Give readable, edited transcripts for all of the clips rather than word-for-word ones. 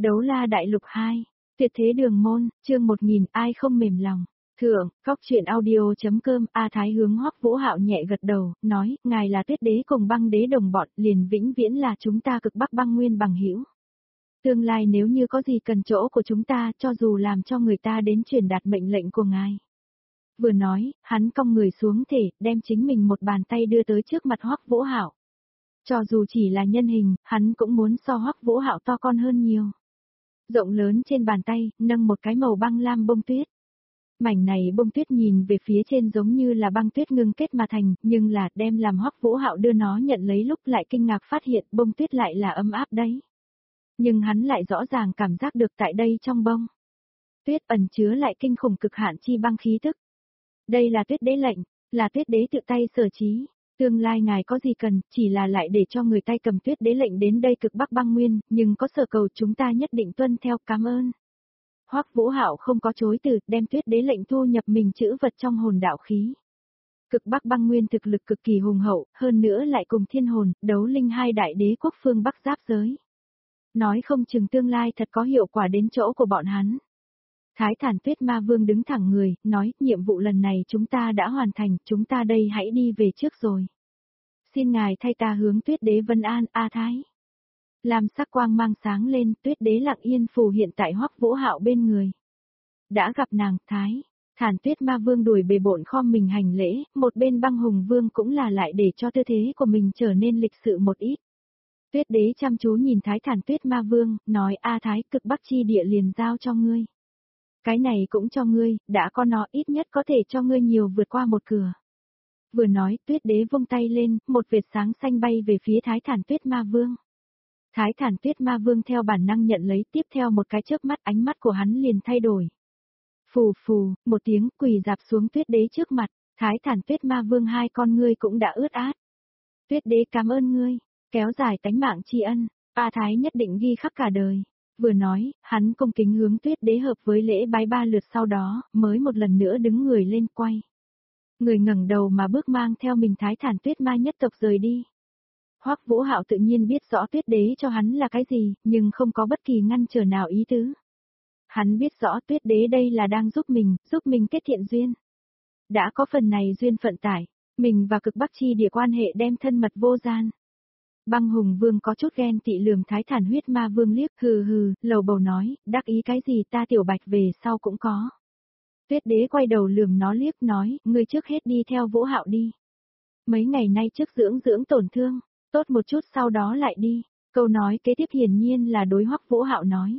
Đấu la đại lục 2, tuyệt thế đường môn, chương 1000, ai không mềm lòng. Thượng, Cóc truyện audio.com, A Thái hướng Hoắc Vũ Hạo nhẹ gật đầu, nói, ngài là tuyết đế cùng băng đế đồng bọn, liền vĩnh viễn là chúng ta cực bắc băng nguyên bằng hữu. Tương lai nếu như có gì cần chỗ của chúng ta, cho dù làm cho người ta đến truyền đạt mệnh lệnh của ngài. Vừa nói, hắn cong người xuống thể, đem chính mình một bàn tay đưa tới trước mặt Hoắc Vũ Hạo. Cho dù chỉ là nhân hình, hắn cũng muốn so Hoắc Vũ Hạo to con hơn nhiều. Rộng lớn trên bàn tay, nâng một cái màu băng lam bông tuyết. Mảnh này bông tuyết nhìn về phía trên giống như là băng tuyết ngưng kết mà thành, nhưng là đem làm Hoắc Vũ Hạo đưa nó nhận lấy lúc lại kinh ngạc phát hiện bông tuyết lại là ấm áp đấy. Nhưng hắn lại rõ ràng cảm giác được tại đây trong bông tuyết ẩn chứa lại kinh khủng cực hạn chi băng khí tức. Đây là tuyết đế lệnh, là tuyết đế tự tay sở trí. Tương lai ngài có gì cần, chỉ là lại để cho người tay cầm tuyết đế lệnh đến đây cực bắc băng nguyên, nhưng có sở cầu chúng ta nhất định tuân theo, cảm ơn. Hoắc Vũ Hạo không có chối từ, đem tuyết đế lệnh thu nhập mình chữ vật trong hồn đạo khí. Cực bắc băng nguyên thực lực cực kỳ hùng hậu, hơn nữa lại cùng thiên hồn, đấu linh hai đại đế quốc phương bắc giáp giới. Nói không chừng tương lai thật có hiệu quả đến chỗ của bọn hắn. Thái Thản Tuyết Ma Vương đứng thẳng người, nói, nhiệm vụ lần này chúng ta đã hoàn thành, chúng ta đây hãy đi về trước rồi. Xin ngài thay ta hướng tuyết đế vân an, A Thái. Làm sắc quang mang sáng lên, tuyết đế lặng yên phù hiện tại Hoắc Vũ Hạo bên người. Đã gặp nàng, Thái. Thản Tuyết Ma Vương đuổi bề bộn khom mình hành lễ, một bên băng hùng vương cũng là lại để cho tư thế của mình trở nên lịch sự một ít. Tuyết đế chăm chú nhìn Thái Thản Tuyết Ma Vương, nói, A Thái, cực bắc chi địa liền giao cho ngươi. Cái này cũng cho ngươi, đã có nó ít nhất có thể cho ngươi nhiều vượt qua một cửa. Vừa nói, tuyết đế vung tay lên, một vệt sáng xanh bay về phía Thái Thản Tuyết Ma Vương. Thái Thản Tuyết Ma Vương theo bản năng nhận lấy, tiếp theo một cái chớp mắt ánh mắt của hắn liền thay đổi. Phù phù, một tiếng quỳ dạp xuống tuyết đế trước mặt, Thái Thản Tuyết Ma Vương hai con ngươi cũng đã ướt át. Tuyết đế cảm ơn ngươi, kéo dài tánh mạng tri ân, A Thái nhất định ghi khắc cả đời. Vừa nói, hắn cung kính hướng tuyết đế hợp với lễ bái 3 lượt sau đó, mới một lần nữa đứng người lên quay. Người ngẩng đầu mà bước mang theo mình Thái Thản Tuyết Ma nhất tộc rời đi. Hoắc Vũ Hạo tự nhiên biết rõ tuyết đế cho hắn là cái gì, nhưng không có bất kỳ ngăn trở nào ý tứ. Hắn biết rõ tuyết đế đây là đang giúp mình kết thiện duyên. Đã có phần này duyên phận tải, mình và cực bắc chi địa quan hệ đem thân mật vô gian. Băng hùng vương có chút ghen tị lườm Thái Thản Huyết Ma Vương liếc, hừ, lầu bầu nói, đắc ý cái gì ta tiểu bạch về sau cũng có. Tuyết đế quay đầu lườm nó liếc nói, ngươi trước hết đi theo Vũ Hạo đi. Mấy ngày nay trước dưỡng tổn thương, tốt một chút sau đó lại đi. Câu nói kế tiếp hiển nhiên là đối Hoắc Vũ Hạo nói.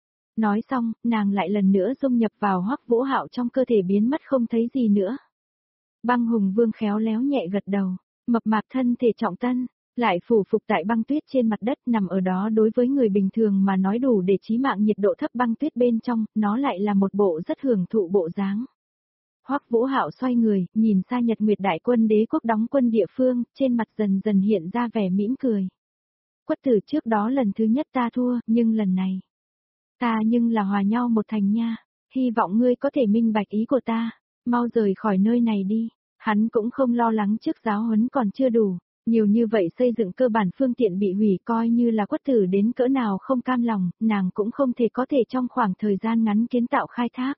Nói xong, nàng lại lần nữa dung nhập vào Hoắc Vũ Hạo trong cơ thể biến mất không thấy gì nữa. Băng hùng vương khéo léo nhẹ gật đầu, mập mạp thân thể trọng tân, lại phủ phục tại băng tuyết trên mặt đất nằm ở đó đối với người bình thường mà nói đủ để chí mạng nhiệt độ thấp băng tuyết bên trong, nó lại là một bộ rất hưởng thụ bộ dáng. Hoắc Vũ Hạo xoay người, nhìn xa Nhật Nguyệt Đại Quân đế quốc đóng quân địa phương, trên mặt dần dần hiện ra vẻ mỉm cười. Quất tử trước đó lần thứ nhất ta thua, nhưng lần này, ta nhưng là hòa nhau một thành nha, hy vọng ngươi có thể minh bạch ý của ta, mau rời khỏi nơi này đi. Hắn cũng không lo lắng trước giáo huấn còn chưa đủ. Nhiều như vậy xây dựng cơ bản phương tiện bị hủy coi như là quất tử đến cỡ nào không cam lòng, nàng cũng không có thể trong khoảng thời gian ngắn kiến tạo khai thác.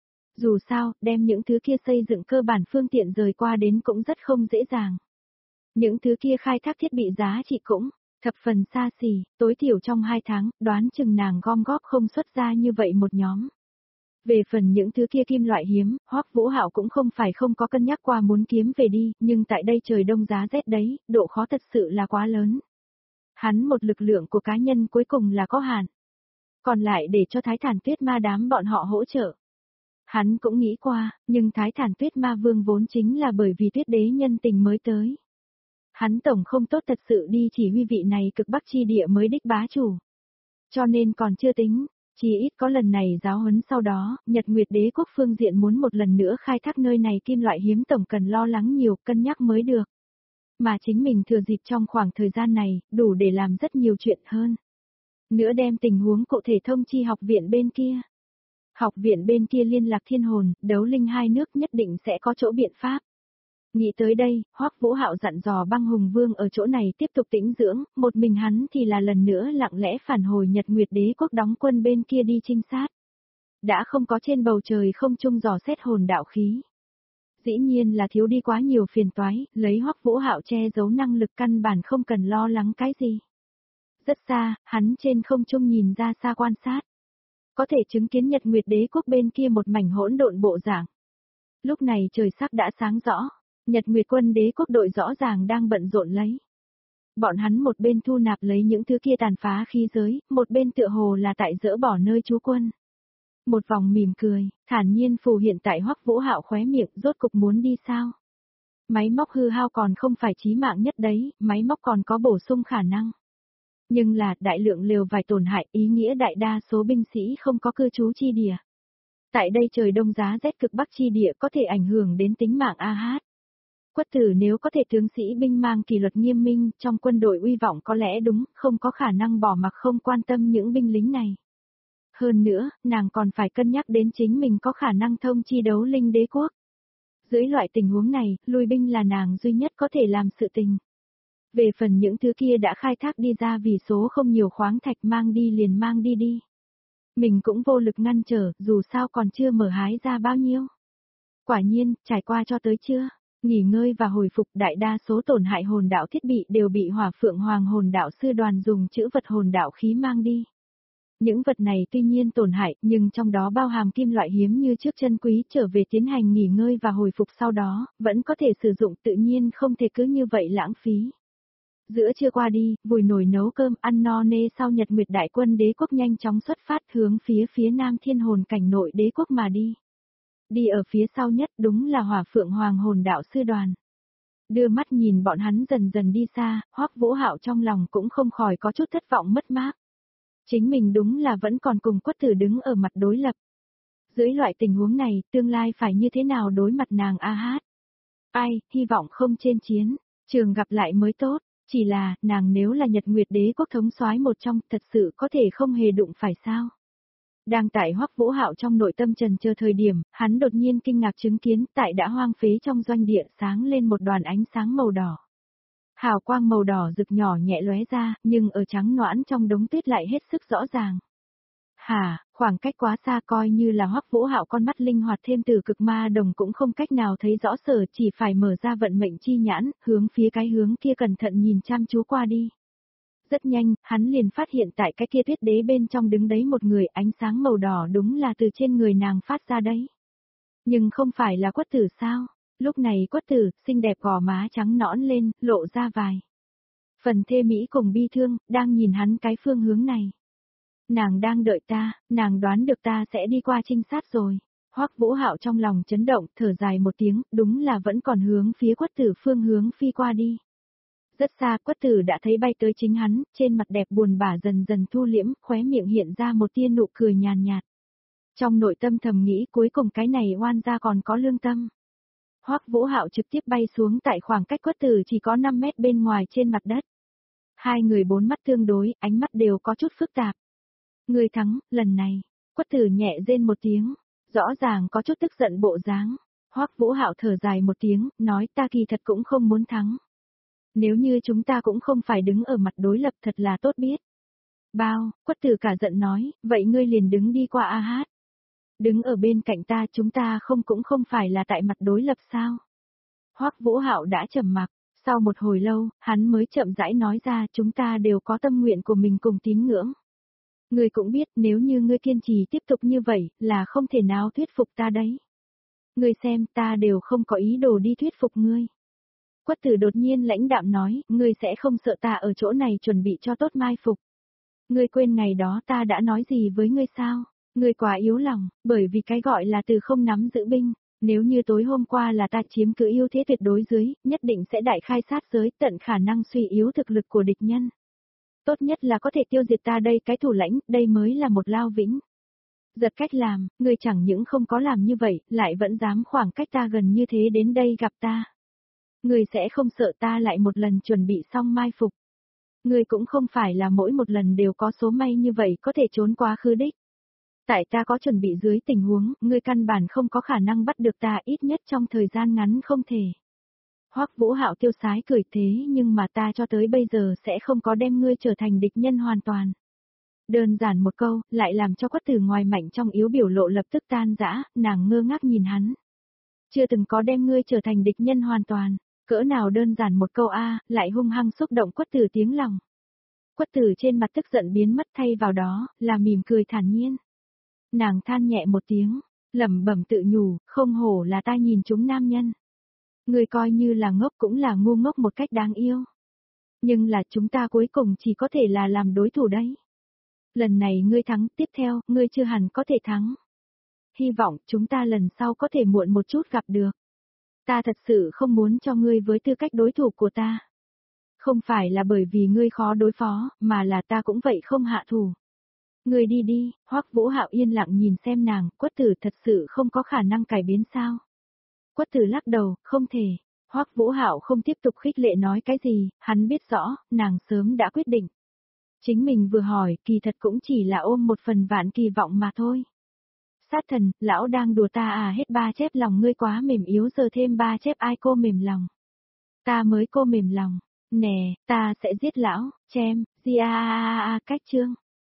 Dù sao, đem những thứ kia xây dựng cơ bản phương tiện rời qua đến cũng rất không dễ dàng. Những thứ kia khai thác thiết bị giá trị cũng thập phần xa xỉ, tối thiểu trong 2 tháng, đoán chừng nàng gom góp không xuất ra như vậy một nhóm. Về phần những thứ kia kim loại hiếm, Hoắc Vũ Hạo cũng không phải không có cân nhắc qua muốn kiếm về đi, nhưng tại đây trời đông giá rét đấy, độ khó thật sự là quá lớn. Hắn một lực lượng của cá nhân cuối cùng là có hạn. Còn lại để cho Thái Thản Tuyết Ma đám bọn họ hỗ trợ. Hắn cũng nghĩ qua, nhưng Thái Thản Tuyết Ma Vương vốn chính là bởi vì tuyết đế nhân tình mới tới. Hắn tổng không tốt thật sự đi chỉ huy vị này cực bắc chi địa mới đích bá chủ. Cho nên còn chưa tính. Chỉ ít có lần này giáo huấn sau đó, Nhật Nguyệt Đế quốc phương diện muốn một lần nữa khai thác nơi này kim loại hiếm tổng cần lo lắng nhiều, cân nhắc mới được. Mà chính mình thừa dịp trong khoảng thời gian này, đủ để làm rất nhiều chuyện hơn. Nữa đem tình huống cụ thể thông chi học viện bên kia. Học viện bên kia liên lạc thiên hồn, đấu linh hai nước nhất định sẽ có chỗ biện pháp. Nghĩ tới đây, Hoắc Vũ Hạo dặn dò Băng Hùng Vương ở chỗ này tiếp tục tĩnh dưỡng, một mình hắn thì là lần nữa lặng lẽ phản hồi Nhật Nguyệt Đế quốc đóng quân bên kia đi trinh sát. Đã không có trên bầu trời không trung dò xét hồn đạo khí. Dĩ nhiên là thiếu đi quá nhiều phiền toái, lấy Hoắc Vũ Hạo che giấu năng lực căn bản không cần lo lắng cái gì. Rất xa, hắn trên không trung nhìn ra xa quan sát. Có thể chứng kiến Nhật Nguyệt Đế quốc bên kia một mảnh hỗn độn bộ dạng. Lúc này trời sắc đã sáng rõ, Nhật Nguyệt quân đế quốc đội rõ ràng đang bận rộn lấy. Bọn hắn một bên thu nạp lấy những thứ kia tàn phá khí giới, một bên tựa hồ là tại dỡ bỏ nơi trú quân. Một vòng mỉm cười, thản nhiên phù hiện tại Hoắc Vũ Hạo khóe miệng, rốt cục muốn đi sao? Máy móc hư hao còn không phải chí mạng nhất đấy, máy móc còn có bổ sung khả năng. Nhưng là đại lượng lều vải tổn hại, ý nghĩa đại đa số binh sĩ không có cư trú chi địa. Tại đây trời đông giá rét cực bắc chi địa có thể ảnh hưởng đến tính mạng AH. Quất tử nếu có thể tướng sĩ binh mang kỷ luật nghiêm minh, trong quân đội uy vọng có lẽ đúng, không có khả năng bỏ mặc không quan tâm những binh lính này. Hơn nữa, nàng còn phải cân nhắc đến chính mình có khả năng thông chi đấu linh đế quốc. Dưới loại tình huống này, lui binh là nàng duy nhất có thể làm sự tình. Về phần những thứ kia đã khai thác đi ra vì số không nhiều khoáng thạch mang đi liền mang đi đi. Mình cũng vô lực ngăn trở, dù sao còn chưa mở hái ra bao nhiêu. Quả nhiên, trải qua cho tới chưa, nghỉ ngơi và hồi phục đại đa số tổn hại hồn đạo thiết bị đều bị Hỏa Phượng Hoàng hồn đạo sư đoàn dùng chữ vật hồn đạo khí mang đi. Những vật này tuy nhiên tổn hại, nhưng trong đó bao hàm kim loại hiếm như trước chân quý trở về tiến hành nghỉ ngơi và hồi phục sau đó, vẫn có thể sử dụng tự nhiên không thể cứ như vậy lãng phí. Giữa trưa qua đi, vùi nồi nấu cơm ăn no nê sau Nhật Nguyệt đại quân đế quốc nhanh chóng xuất phát hướng phía nam thiên hồn cảnh nội đế quốc mà đi. Đi ở phía sau nhất đúng là Hỏa Phượng Hoàng hồn đạo sư đoàn. Đưa mắt nhìn bọn hắn dần dần đi xa, Hoắc Vũ Hạo trong lòng cũng không khỏi có chút thất vọng mất mát. Chính mình đúng là vẫn còn cùng Quất Tử đứng ở mặt đối lập. Dưới loại tình huống này, tương lai phải như thế nào đối mặt nàng AH? Ai, hy vọng không trên chiến, trường gặp lại mới tốt, chỉ là, nàng nếu là Nhật Nguyệt đế quốc thống soái một trong, thật sự có thể không hề đụng phải sao? Đang tại Hoắc Vũ Hạo trong nội tâm trần chờ thời điểm, hắn đột nhiên kinh ngạc chứng kiến tại đã hoang phế trong doanh địa sáng lên một đoàn ánh sáng màu đỏ. Hào quang màu đỏ rực nhỏ nhẹ lóe ra, nhưng ở trắng noãn trong đống tuyết lại hết sức rõ ràng. Hả, khoảng cách quá xa coi như là Hoắc Vũ Hạo con mắt linh hoạt thêm từ cực ma đồng cũng không cách nào thấy rõ sở, chỉ phải mở ra vận mệnh chi nhãn, hướng phía cái hướng kia cẩn thận nhìn chăm chú qua đi. Rất nhanh, hắn liền phát hiện tại cái kia tuyết đế bên trong đứng đấy một người, ánh sáng màu đỏ đúng là từ trên người nàng phát ra đấy. Nhưng không phải là Quất Tử sao? Lúc này Quất Tử, xinh đẹp gò má trắng nõn lên, lộ ra vài phần thê mỹ cùng bi thương, đang nhìn hắn cái phương hướng này. Nàng đang đợi ta, nàng đoán được ta sẽ đi qua trinh sát rồi. Hoắc Vũ Hạo trong lòng chấn động, thở dài một tiếng, đúng là vẫn còn hướng phía Quất Tử phương hướng phi qua đi. Rất xa, Quất Tử đã thấy bay tới chính hắn, trên mặt đẹp buồn bã dần dần thu liễm, khóe miệng hiện ra một tia nụ cười nhàn nhạt. Trong nội tâm thầm nghĩ cuối cùng cái này oan gia còn có lương tâm. Hoắc Vũ Hạo trực tiếp bay xuống tại khoảng cách Quất Tử chỉ có 5 mét bên ngoài trên mặt đất. Hai người bốn mắt tương đối, ánh mắt đều có chút phức tạp. Người thắng, lần này, Quất Tử nhẹ rên một tiếng, rõ ràng có chút tức giận bộ dáng. Hoắc Vũ Hạo thở dài một tiếng, nói ta kỳ thật cũng không muốn thắng. Nếu như chúng ta cũng không phải đứng ở mặt đối lập thật là tốt biết. Bao, Quất Tử cả giận nói, vậy ngươi liền đứng đi qua AH. Đứng ở bên cạnh ta chúng ta cũng không phải là tại mặt đối lập sao. Hoắc Vũ Hạo đã trầm mặc, sau một hồi lâu, hắn mới chậm rãi nói ra chúng ta đều có tâm nguyện của mình cùng tín ngưỡng. Ngươi cũng biết nếu như ngươi kiên trì tiếp tục như vậy là không thể nào thuyết phục ta đấy. Ngươi xem ta đều không có ý đồ đi thuyết phục ngươi. Quất Tử đột nhiên lãnh đạm nói, ngươi sẽ không sợ ta ở chỗ này chuẩn bị cho tốt mai phục. Ngươi quên ngày đó ta đã nói gì với ngươi sao? Ngươi quá yếu lòng, bởi vì cái gọi là từ không nắm giữ binh. Nếu như tối hôm qua là ta chiếm cứ ưu thế tuyệt đối dưới, nhất định sẽ đại khai sát giới tận khả năng suy yếu thực lực của địch nhân. Tốt nhất là có thể tiêu diệt ta đây cái thủ lãnh, đây mới là một lao vĩnh. Giật cách làm, ngươi chẳng những không có làm như vậy, lại vẫn dám khoảng cách ta gần như thế đến đây gặp ta. Ngươi sẽ không sợ ta lại một lần chuẩn bị xong mai phục. Ngươi cũng không phải là mỗi một lần đều có số may như vậy có thể trốn quá khứ đích. Tại ta có chuẩn bị dưới tình huống, ngươi căn bản không có khả năng bắt được ta ít nhất trong thời gian ngắn không thể. Hoắc Vũ Hạo tiêu sái cười thế nhưng mà ta cho tới bây giờ sẽ không có đem ngươi trở thành địch nhân hoàn toàn. Đơn giản một câu, lại làm cho Quất Tử ngoài mạnh trong yếu biểu lộ lập tức tan rã, nàng ngơ ngác nhìn hắn. Chưa từng có đem ngươi trở thành địch nhân hoàn toàn, cỡ nào đơn giản một câu lại hung hăng xúc động Quất Tử tiếng lòng. Quất Tử trên mặt tức giận biến mất thay vào đó, là mỉm cười thản nhiên. Nàng than nhẹ một tiếng, lẩm bẩm tự nhủ, không hổ là ta nhìn chúng nam nhân. Ngươi coi như là ngốc cũng là ngu ngốc một cách đáng yêu. Nhưng là chúng ta cuối cùng chỉ có thể là làm đối thủ đấy. Lần này ngươi thắng, tiếp theo, ngươi chưa hẳn có thể thắng. Hy vọng chúng ta lần sau có thể muộn một chút gặp được. Ta thật sự không muốn cho ngươi với tư cách đối thủ của ta. Không phải là bởi vì ngươi khó đối phó, mà là ta cũng vậy không hạ thủ. Ngươi đi đi, Hoắc Vũ Hạo yên lặng nhìn xem nàng, Quất Tử thật sự không có khả năng cải biến sao. Quất Tử lắc đầu, không thể. Hoắc Vũ Hạo không tiếp tục khích lệ nói cái gì, hắn biết rõ, nàng sớm đã quyết định. Chính mình vừa hỏi, kỳ thật cũng chỉ là ôm một phần vạn kỳ vọng mà thôi. Sát thần, lão đang đùa ta hết 3 chép lòng ngươi quá mềm yếu giờ thêm 3 chép ai cô mềm lòng. Ta mới cô mềm lòng, nè, ta sẽ giết lão, chém, cách chương.